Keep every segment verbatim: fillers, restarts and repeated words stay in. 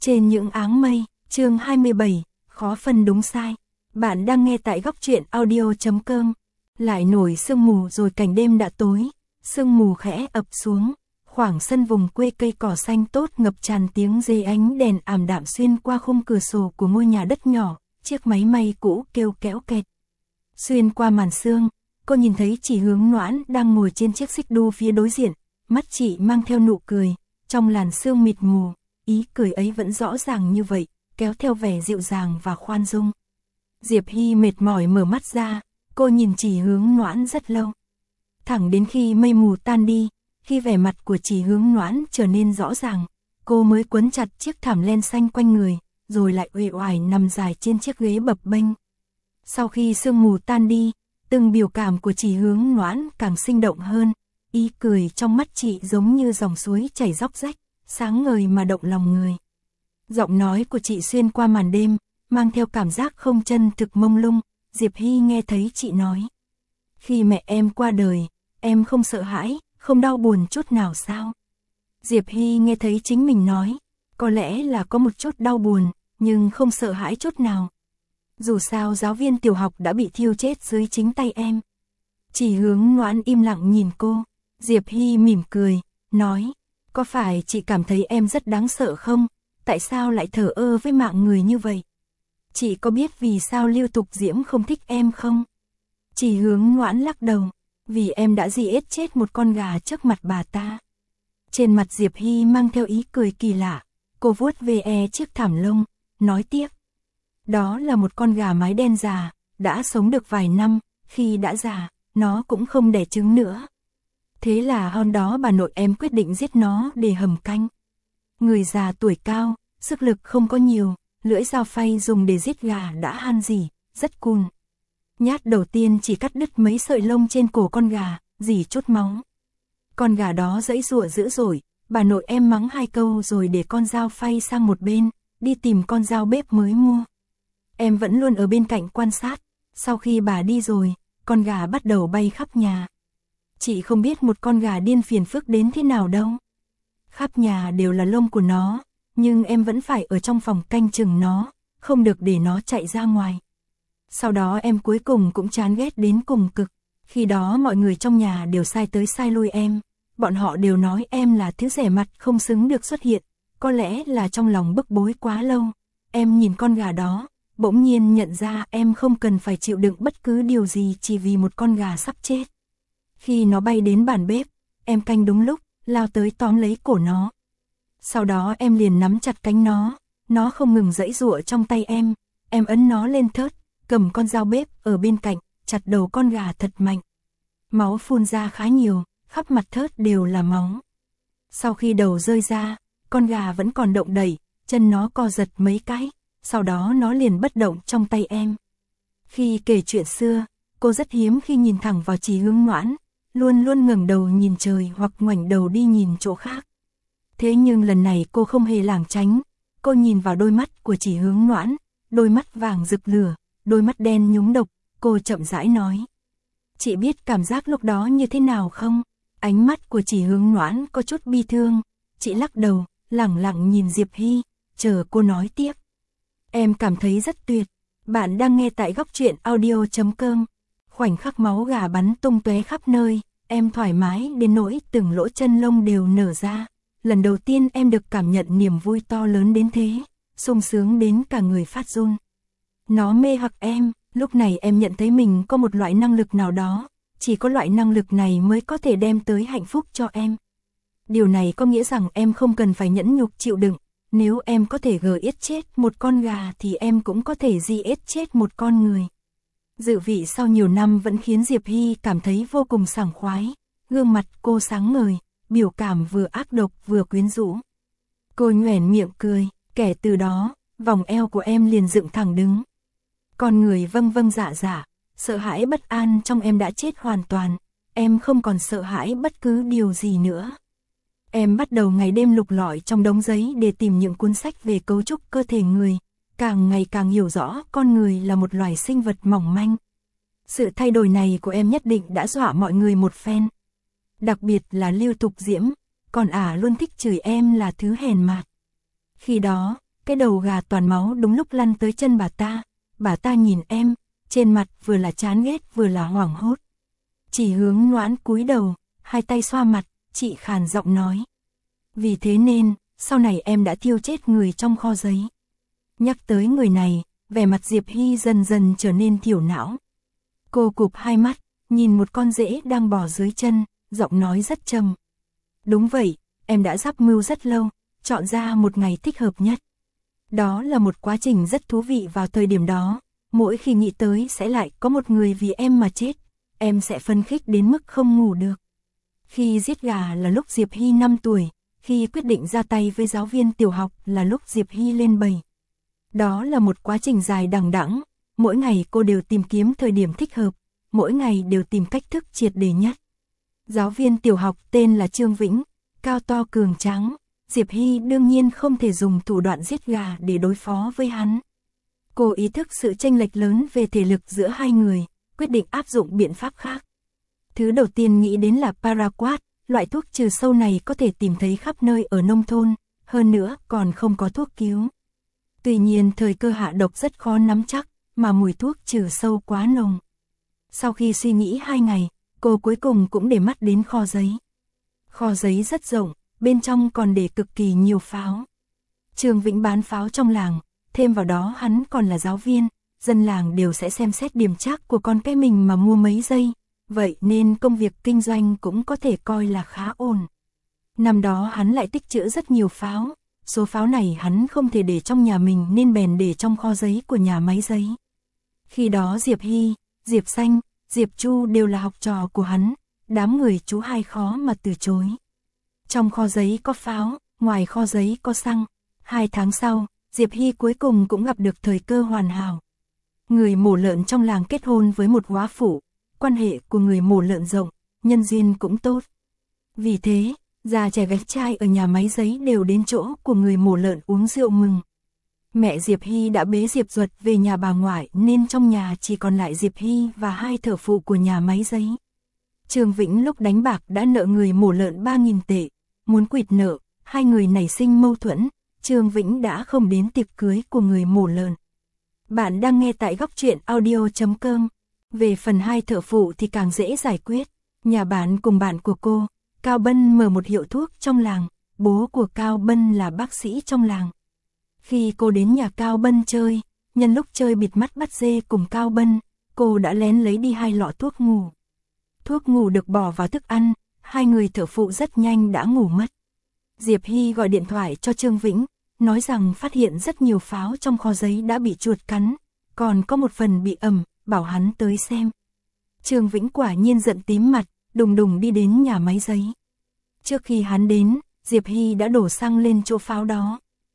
Trên những áng mây, chương hai mươi bảy, khó phân đúng sai. Bạn đang nghe tại góc truyện audio chấm com. Lại nổi sương mù rồi cảnh đêm đã tối, sương mù khẽ ập xuống, khoảng sân vùng quê cây cỏ xanh tốt ngập tràn tiếng rê ánh đèn ảm đạm xuyên qua khung cửa sổ của ngôi nhà đất nhỏ, chiếc máy may cũ kêu kéo kẹt. Xuyên qua màn sương, cô nhìn thấy chị Hướng Noãn đang ngồi trên chiếc xích đu phía đối diện, mắt chị mang theo nụ cười, trong làn sương mịt mù, ý cười ấy vẫn rõ ràng như vậy, kéo theo vẻ dịu dàng và khoan dung. Diệp Hy mệt mỏi mở mắt ra, cô nhìn chị Hướng Noãn rất lâu. Thẳng đến khi mây mù tan đi, khi vẻ mặt của chị Hướng Noãn trở nên rõ ràng, cô mới quấn chặt chiếc thảm len xanh quanh người, rồi lại uể oải nằm dài trên chiếc ghế bập bênh. Sau khi sương mù tan đi, từng biểu cảm của chị Hướng Noãn càng sinh động hơn, ý cười trong mắt chị giống như dòng suối chảy róc rách, sáng ngời mà động lòng người. Giọng nói của chị xuyên qua màn đêm, mang theo cảm giác không chân thực mông lung. Diệp Hy nghe thấy chị nói: khi mẹ em qua đời, em không sợ hãi, không đau buồn chút nào sao? Diệp Hy nghe thấy chính mình nói, có lẽ là có một chút đau buồn, nhưng không sợ hãi chút nào. Dù sao giáo viên tiểu học đã bị thiêu chết dưới chính tay em. Chị Hướng Noãn im lặng nhìn cô. Diệp Hy mỉm cười, nói: có phải chị cảm thấy em rất đáng sợ không? Tại sao lại thờ ơ với mạng người như vậy? Chị có biết vì sao Lưu Tục Diễm không thích em không? Chị Hướng Noãn lắc đầu, vì em đã giết chết một con gà trước mặt bà ta. Trên mặt Diệp Hy mang theo ý cười kỳ lạ, cô vuốt về e chiếc thảm lông, nói tiếp: đó là một con gà mái đen già, đã sống được vài năm, khi đã già, nó cũng không đẻ trứng nữa. Thế là hôm đó bà nội em quyết định giết nó để hầm canh. Người già tuổi cao, sức lực không có nhiều, lưỡi dao phay dùng để giết gà đã han rỉ, rất cùn. Nhát đầu tiên chỉ cắt đứt mấy sợi lông trên cổ con gà, rỉ chút máu. Con gà đó giãy giụa dữ dội, bà nội em mắng hai câu rồi để con dao phay sang một bên, đi tìm con dao bếp mới mua. Em vẫn luôn ở bên cạnh quan sát, sau khi bà đi rồi, con gà bắt đầu bay khắp nhà. Chị không biết một con gà điên phiền phức đến thế nào đâu. Khắp nhà đều là lông của nó, nhưng em vẫn phải ở trong phòng canh chừng nó, không được để nó chạy ra ngoài. Sau đó em cuối cùng cũng chán ghét đến cùng cực. Khi đó mọi người trong nhà đều sai tới sai lui em, bọn họ đều nói em là thứ rẻ mặt không xứng được xuất hiện. Có lẽ là trong lòng bức bối quá lâu, em nhìn con gà đó, bỗng nhiên nhận ra em không cần phải chịu đựng bất cứ điều gì chỉ vì một con gà sắp chết. Khi nó bay đến bàn bếp, em canh đúng lúc, lao tới tóm lấy cổ nó. Sau đó em liền nắm chặt cánh nó, nó không ngừng giãy giụa trong tay em, em ấn nó lên thớt, cầm con dao bếp ở bên cạnh, chặt đầu con gà thật mạnh. Máu phun ra khá nhiều, khắp mặt thớt đều là máu. Sau khi đầu rơi ra, con gà vẫn còn động đẩy, chân nó co giật mấy cái, sau đó nó liền bất động trong tay em. Khi kể chuyện xưa, cô rất hiếm khi nhìn thẳng vào chị Hướng Noãn, luôn luôn ngẩng đầu nhìn trời hoặc ngoảnh đầu đi nhìn chỗ khác. Thế nhưng lần này cô không hề lảng tránh, cô nhìn vào đôi mắt của chị Hướng Noãn, đôi mắt vàng rực lửa, đôi mắt đen nhúng độc, cô chậm rãi nói: chị biết cảm giác lúc đó như thế nào không? Ánh mắt của chị Hướng Noãn có chút bi thương, chị lắc đầu, lẳng lặng nhìn Diệp Hy, chờ cô nói tiếp. Em cảm thấy rất tuyệt. Bạn đang nghe tại góc truyện audio chấm com. Khoảnh khắc máu gà bắn tung tóe khắp nơi, em thoải mái đến nỗi từng lỗ chân lông đều nở ra. Lần đầu tiên em được cảm nhận niềm vui to lớn đến thế, sung sướng đến cả người phát run. Nó mê hoặc em, lúc này em nhận thấy mình có một loại năng lực nào đó, chỉ có loại năng lực này mới có thể đem tới hạnh phúc cho em. Điều này có nghĩa rằng em không cần phải nhẫn nhục chịu đựng, nếu em có thể gờ yết chết một con gà thì em cũng có thể di yết chết một con người. Dự vị sau nhiều năm vẫn khiến Diệp Hy cảm thấy vô cùng sảng khoái, gương mặt cô sáng ngời, biểu cảm vừa ác độc vừa quyến rũ. Cô nhoẻn miệng cười, kể từ đó, vòng eo của em liền dựng thẳng đứng. Con người vâng vâng dạ dạ, sợ hãi bất an trong em đã chết hoàn toàn, em không còn sợ hãi bất cứ điều gì nữa. Em bắt đầu ngày đêm lục lọi trong đống giấy để tìm những cuốn sách về cấu trúc cơ thể người, càng ngày càng hiểu rõ con người là một loài sinh vật mỏng manh. Sự thay đổi này của em nhất định đã dọa mọi người một phen. Đặc biệt là Lưu Tục Diễm, còn ả luôn thích chửi em là thứ hèn mạt. Khi đó, cái đầu gà toàn máu đúng lúc lăn tới chân bà ta. Bà ta nhìn em, trên mặt vừa là chán ghét vừa là hoảng hốt. Chỉ hướng Noãn cúi đầu, hai tay xoa mặt, chị khàn giọng nói. Vì thế nên, sau này em đã thiêu chết người trong kho giấy. Nhắc tới người này, vẻ mặt Diệp Hy dần dần trở nên thiểu não. Cô cụp hai mắt, nhìn một con rễ đang bò dưới chân, giọng nói rất trầm. Đúng vậy, em đã dắp mưu rất lâu, chọn ra một ngày thích hợp nhất. Đó là một quá trình rất thú vị vào thời điểm đó, mỗi khi nghĩ tới sẽ lại có một người vì em mà chết, em sẽ phấn khích đến mức không ngủ được. Khi giết gà là lúc Diệp Hy năm tuổi, khi quyết định ra tay với giáo viên tiểu học là lúc Diệp Hy lên bảy. Đó là một quá trình dài đằng đẵng, mỗi ngày cô đều tìm kiếm thời điểm thích hợp, mỗi ngày đều tìm cách thức triệt để nhất. Giáo viên tiểu học tên là Trương Vĩnh, cao to cường tráng, Diệp Hy đương nhiên không thể dùng thủ đoạn giết gà để đối phó với hắn. Cô ý thức sự chênh lệch lớn về thể lực giữa hai người, quyết định áp dụng biện pháp khác. Thứ đầu tiên nghĩ đến là paraquat, loại thuốc trừ sâu này có thể tìm thấy khắp nơi ở nông thôn, hơn nữa còn không có thuốc cứu. Tuy nhiên thời cơ hạ độc rất khó nắm chắc, mà mùi thuốc trừ sâu quá nồng. Sau khi suy nghĩ hai ngày, cô cuối cùng cũng để mắt đến kho giấy. Kho giấy rất rộng, bên trong còn để cực kỳ nhiều pháo. Trương Vĩnh bán pháo trong làng, thêm vào đó hắn còn là giáo viên, dân làng đều sẽ xem xét điểm trác của con cái mình mà mua mấy giây, vậy nên công việc kinh doanh cũng có thể coi là khá ổn. Năm đó hắn lại tích trữ rất nhiều pháo, số pháo này hắn không thể để trong nhà mình nên bèn để trong kho giấy của nhà máy giấy. Khi đó Diệp Hy, Diệp Xanh, Diệp Chu đều là học trò của hắn, đám người chú hai khó mà từ chối. Trong kho giấy có pháo, ngoài kho giấy có xăng. Hai tháng sau, Diệp Hy cuối cùng cũng gặp được thời cơ hoàn hảo. Người mổ lợn trong làng kết hôn với một góa phụ, quan hệ của người mổ lợn rộng, nhân duyên cũng tốt. Vì thế, già trẻ gái trai ở nhà máy giấy đều đến chỗ của người mổ lợn uống rượu mừng. Mẹ Diệp Hy đã bế Diệp Duật về nhà bà ngoại nên trong nhà chỉ còn lại Diệp Hy và hai thợ phụ của nhà máy giấy. Trương Vĩnh lúc đánh bạc đã nợ người mổ lợn ba nghìn tệ, muốn quỵt nợ, hai người nảy sinh mâu thuẫn, Trương Vĩnh đã không đến tiệc cưới của người mổ lợn. Bạn đang nghe tại góc truyện audio chấm com. Về phần hai thợ phụ thì càng dễ giải quyết. Nhà bạn cùng bạn của cô, Cao Bân mở một hiệu thuốc trong làng, bố của Cao Bân là bác sĩ trong làng. Khi cô đến nhà Cao Bân chơi, nhân lúc chơi bịt mắt bắt dê cùng Cao Bân, cô đã lén lấy đi hai lọ thuốc ngủ. Thuốc ngủ được bỏ vào thức ăn, hai người thợ phụ rất nhanh đã ngủ mất. Diệp Hy gọi điện thoại cho Trương Vĩnh, nói rằng phát hiện rất nhiều pháo trong kho giấy đã bị chuột cắn, còn có một phần bị ẩm, bảo hắn tới xem. Trương Vĩnh quả nhiên giận tím mặt, đùng đùng đi đến nhà máy giấy. Trước khi hắn đến, Diệp Hy đã đổ xăng lên chỗ pháo đó.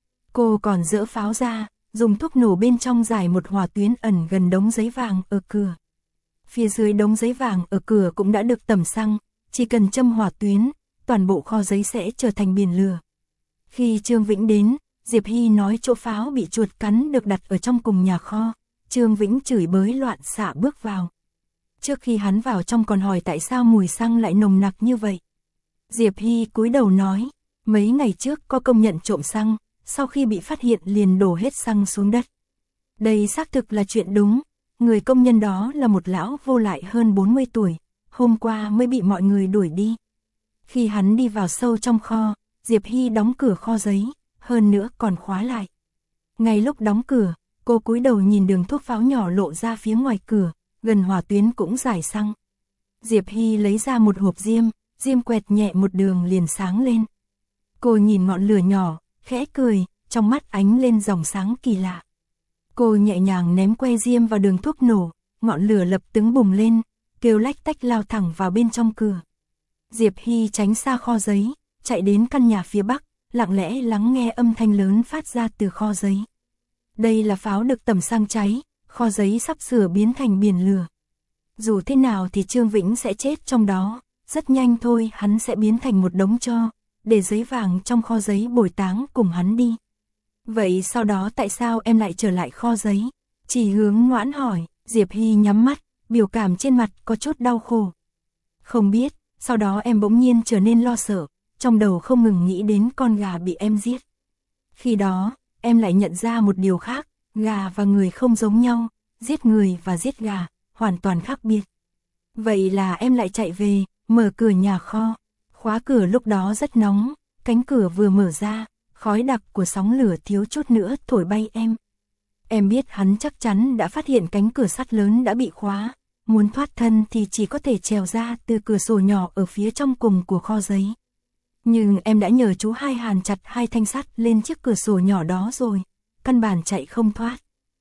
Cô còn dỡ pháo ra, dùng thuốc nổ bên trong giải một hỏa tuyến ẩn gần đống giấy vàng ở cửa. Phía dưới đống giấy vàng ở cửa cũng đã được tẩm xăng, chỉ cần châm hỏa tuyến, toàn bộ kho giấy sẽ trở thành biển lửa. Khi Trương Vĩnh đến, Diệp Hy nói chỗ pháo bị chuột cắn được đặt ở trong cùng nhà kho. Trương Vĩnh chửi bới loạn xạ bước vào. Trước khi hắn vào trong còn hỏi tại sao mùi xăng lại nồng nặc như vậy. Diệp Hy cúi đầu nói, mấy ngày trước có công nhận trộm xăng, sau khi bị phát hiện liền đổ hết xăng xuống đất. Đây xác thực là chuyện đúng, người công nhân đó là một lão vô lại hơn bốn mươi tuổi, hôm qua mới bị mọi người đuổi đi. Khi hắn đi vào sâu trong kho, Diệp Hy đóng cửa kho giấy, hơn nữa còn khóa lại. Ngay lúc đóng cửa, cô cúi đầu nhìn đường thuốc pháo nhỏ lộ ra phía ngoài cửa, gần hỏa tuyến cũng giải xăng. Diệp Hy lấy ra một hộp diêm, diêm quẹt nhẹ một đường liền sáng lên. Cô nhìn ngọn lửa nhỏ, khẽ cười, trong mắt ánh lên dòng sáng kỳ lạ. Cô nhẹ nhàng ném que diêm vào đường thuốc nổ, ngọn lửa lập tức bùng lên, kêu lách tách lao thẳng vào bên trong cửa. Diệp Hy tránh xa kho giấy, chạy đến căn nhà phía bắc, lặng lẽ lắng nghe âm thanh lớn phát ra từ kho giấy. Đây là pháo được tẩm xăng cháy, kho giấy sắp sửa biến thành biển lửa. Dù thế nào thì Trương Vĩnh sẽ chết trong đó, rất nhanh thôi hắn sẽ biến thành một đống tro, để giấy vàng trong kho giấy bồi táng cùng hắn đi. Vậy sau đó tại sao em lại trở lại kho giấy? Chỉ Hướng Ngoãn hỏi. Diệp Hy nhắm mắt, biểu cảm trên mặt có chút đau khổ. Không biết, sau đó em bỗng nhiên trở nên lo sợ, trong đầu không ngừng nghĩ đến con gà bị em giết. Khi đó, em lại nhận ra một điều khác, gà và người không giống nhau, giết người và giết gà, hoàn toàn khác biệt. Vậy là em lại chạy về, mở cửa nhà kho, khóa cửa lúc đó rất nóng, cánh cửa vừa mở ra, khói đặc của sóng lửa thiếu chút nữa thổi bay em. Em biết hắn chắc chắn đã phát hiện cánh cửa sắt lớn đã bị khóa, muốn thoát thân thì chỉ có thể trèo ra từ cửa sổ nhỏ ở phía trong cùng của kho giấy. Nhưng em đã nhờ chú Hai hàn chặt hai thanh sắt lên chiếc cửa sổ nhỏ đó rồi, căn bản chạy không thoát.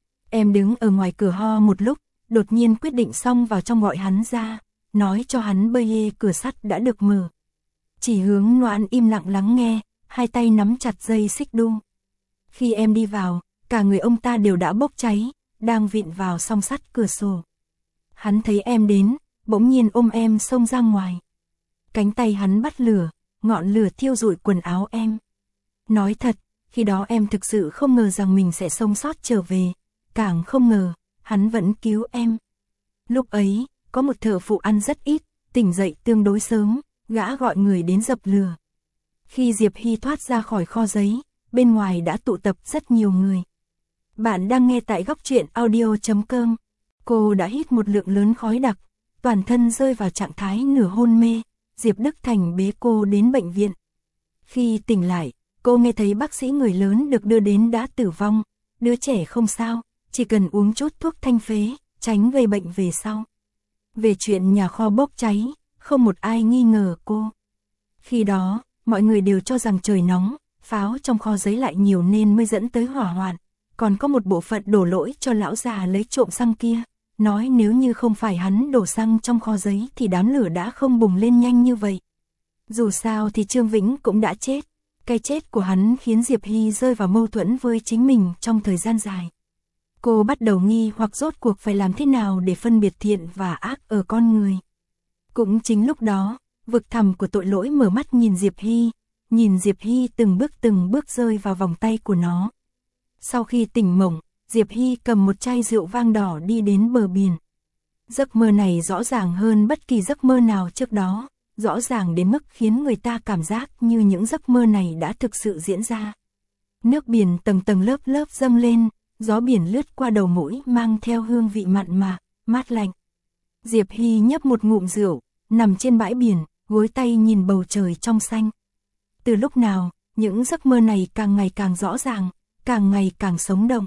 Em đứng ở ngoài cửa ho một lúc, đột nhiên quyết định xông vào trong gọi hắn ra, nói cho hắn bơi hê cửa sắt đã được mở. Chỉ Hướng Noãn im lặng lắng nghe, hai tay nắm chặt dây xích đu. Khi em đi vào, cả người ông ta đều đã bốc cháy, đang vịn vào song sắt cửa sổ. Hắn thấy em đến, bỗng nhiên ôm em xông ra ngoài. Cánh tay hắn bắt lửa, ngọn lửa thiêu rụi quần áo em. Nói thật, khi đó em thực sự không ngờ rằng mình sẽ sống sót trở về, càng không ngờ, hắn vẫn cứu em. Lúc ấy, có một thợ phụ ăn rất ít, tỉnh dậy tương đối sớm, gã gọi người đến dập lửa. Khi Diệp Hy thoát ra khỏi kho giấy, bên ngoài đã tụ tập rất nhiều người. Bạn đang nghe tại góc truyện audio chấm com. Cô đã hít một lượng lớn khói đặc, toàn thân rơi vào trạng thái nửa hôn mê. Diệp Đức Thành bế cô đến bệnh viện. Khi tỉnh lại, cô nghe thấy bác sĩ người lớn được đưa đến đã tử vong. Đứa trẻ không sao, chỉ cần uống chút thuốc thanh phế, tránh gây bệnh về sau. Về chuyện nhà kho bốc cháy, không một ai nghi ngờ cô. Khi đó, mọi người đều cho rằng trời nóng, pháo trong kho giấy lại nhiều nên mới dẫn tới hỏa hoạn. Còn có một bộ phận đổ lỗi cho lão già lấy trộm xăng kia, nói nếu như không phải hắn đổ xăng trong kho giấy thì đám lửa đã không bùng lên nhanh như vậy. Dù sao thì Trương Vĩnh cũng đã chết, cái chết của hắn khiến Diệp Hy rơi vào mâu thuẫn với chính mình trong thời gian dài. Cô bắt đầu nghi hoặc rốt cuộc phải làm thế nào để phân biệt thiện và ác ở con người. Cũng chính lúc đó, vực thẳm của tội lỗi mở mắt nhìn Diệp Hy, nhìn Diệp Hy từng bước từng bước rơi vào vòng tay của nó. Sau khi tỉnh mộng, Diệp Hy cầm một chai rượu vang đỏ đi đến bờ biển. Giấc mơ này rõ ràng hơn bất kỳ giấc mơ nào trước đó, rõ ràng đến mức khiến người ta cảm giác như những giấc mơ này đã thực sự diễn ra. Nước biển tầng tầng lớp lớp dâng lên, gió biển lướt qua đầu mũi mang theo hương vị mặn mà, mát lạnh. Diệp Hy nhấp một ngụm rượu, nằm trên bãi biển, gối tay nhìn bầu trời trong xanh. Từ lúc nào, những giấc mơ này càng ngày càng rõ ràng, càng ngày càng sống động.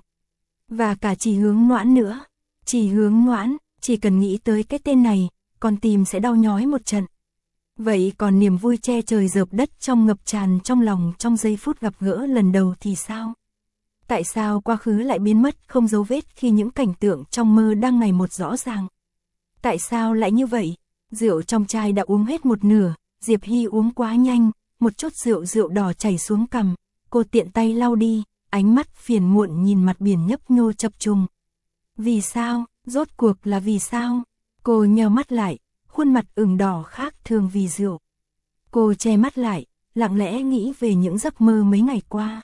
Và cả Chỉ Hướng Noãn nữa. Chỉ Hướng Noãn, chỉ cần nghĩ tới cái tên này, con tim sẽ đau nhói một trận. Vậy còn niềm vui che trời dợp đất trong ngập tràn trong lòng trong giây phút gặp gỡ lần đầu thì sao? Tại sao quá khứ lại biến mất không dấu vết khi những cảnh tượng trong mơ đang ngày một rõ ràng? Tại sao lại như vậy? Rượu trong chai đã uống hết một nửa, Diệp Hy uống quá nhanh, một chút rượu rượu đỏ chảy xuống cằm, cô tiện tay lau đi, ánh mắt phiền muộn nhìn mặt biển nhấp nhô chập trùng. Vì sao? Rốt cuộc là vì sao? Cô nheo mắt lại, khuôn mặt ửng đỏ khác thường vì rượu. Cô che mắt lại, lặng lẽ nghĩ về những giấc mơ mấy ngày qua.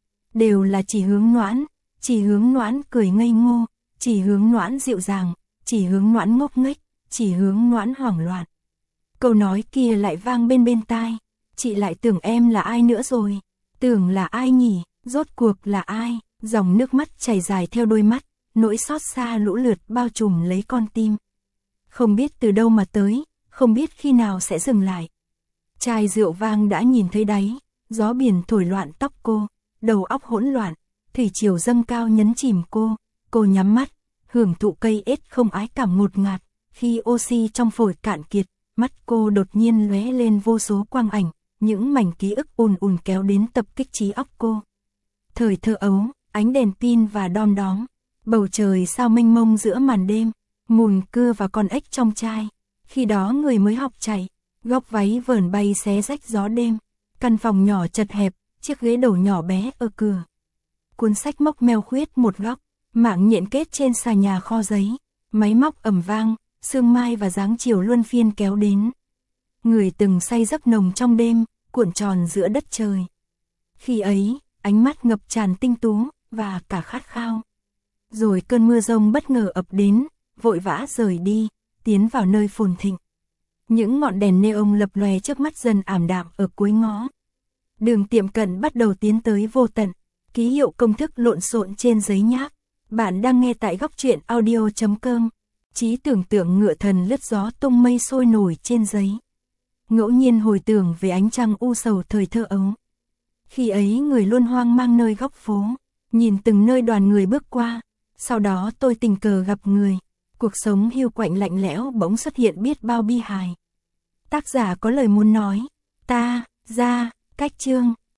Đều là Chỉ Hướng Noãn, Chỉ Hướng Noãn cười ngây ngô, Chỉ Hướng Noãn dịu dàng, Chỉ Hướng Noãn ngốc nghếch, Chỉ Hướng Noãn hoảng loạn. Câu nói kia lại vang bên bên tai, chị lại tưởng em là ai nữa rồi, tưởng là ai nhỉ, rốt cuộc là ai, dòng nước mắt chảy dài theo đôi mắt, nỗi xót xa lũ lượt bao trùm lấy con tim. Không biết từ đâu mà tới, không biết khi nào sẽ dừng lại. Chai rượu vang đã nhìn thấy đáy, gió biển thổi loạn tóc cô, đầu óc hỗn loạn, thủy triều dâng cao nhấn chìm cô, cô nhắm mắt, hưởng thụ cây ết không ái cảm ngột ngạt, khi oxy trong phổi cạn kiệt, mắt cô đột nhiên lóe lên vô số quang ảnh, những mảnh ký ức ùn ùn kéo đến tập kích trí óc cô. Thời thơ ấu, ánh đèn pin và đom đóm, bầu trời sao mênh mông giữa màn đêm, mùn cưa và con ếch trong chai, khi đó người mới học chạy, góc váy vờn bay xé rách gió đêm, căn phòng nhỏ chật hẹp, chiếc ghế đầu nhỏ bé ở cửa. Cuốn sách mốc meo khuyết một góc, mạng nhện kết trên xà nhà kho giấy, máy móc ầm vang, sương mai và dáng chiều luân phiên kéo đến. Người từng say giấc nồng trong đêm, cuộn tròn giữa đất trời. Khi ấy, ánh mắt ngập tràn tinh tú, và cả khát khao. Rồi cơn mưa rông bất ngờ ập đến, vội vã rời đi, tiến vào nơi phồn thịnh. Những ngọn đèn neon lập lòe trước mắt dần ảm đạm ở cuối ngõ. Đường tiệm cận bắt đầu tiến tới vô tận, ký hiệu công thức lộn xộn trên giấy nháp. Bạn đang nghe tại góc truyện audio.com. Trí tưởng tượng ngựa thần lướt gió tung mây sôi nổi trên giấy. Ngẫu nhiên hồi tưởng về ánh trăng u sầu thời thơ ấu. Khi ấy người luôn hoang mang nơi góc phố, nhìn từng nơi đoàn người bước qua. Sau đó tôi tình cờ gặp người. Cuộc sống hiu quạnh lạnh lẽo bỗng xuất hiện biết bao bi hài. Tác giả có lời muốn nói. Ta, ra, cách chương.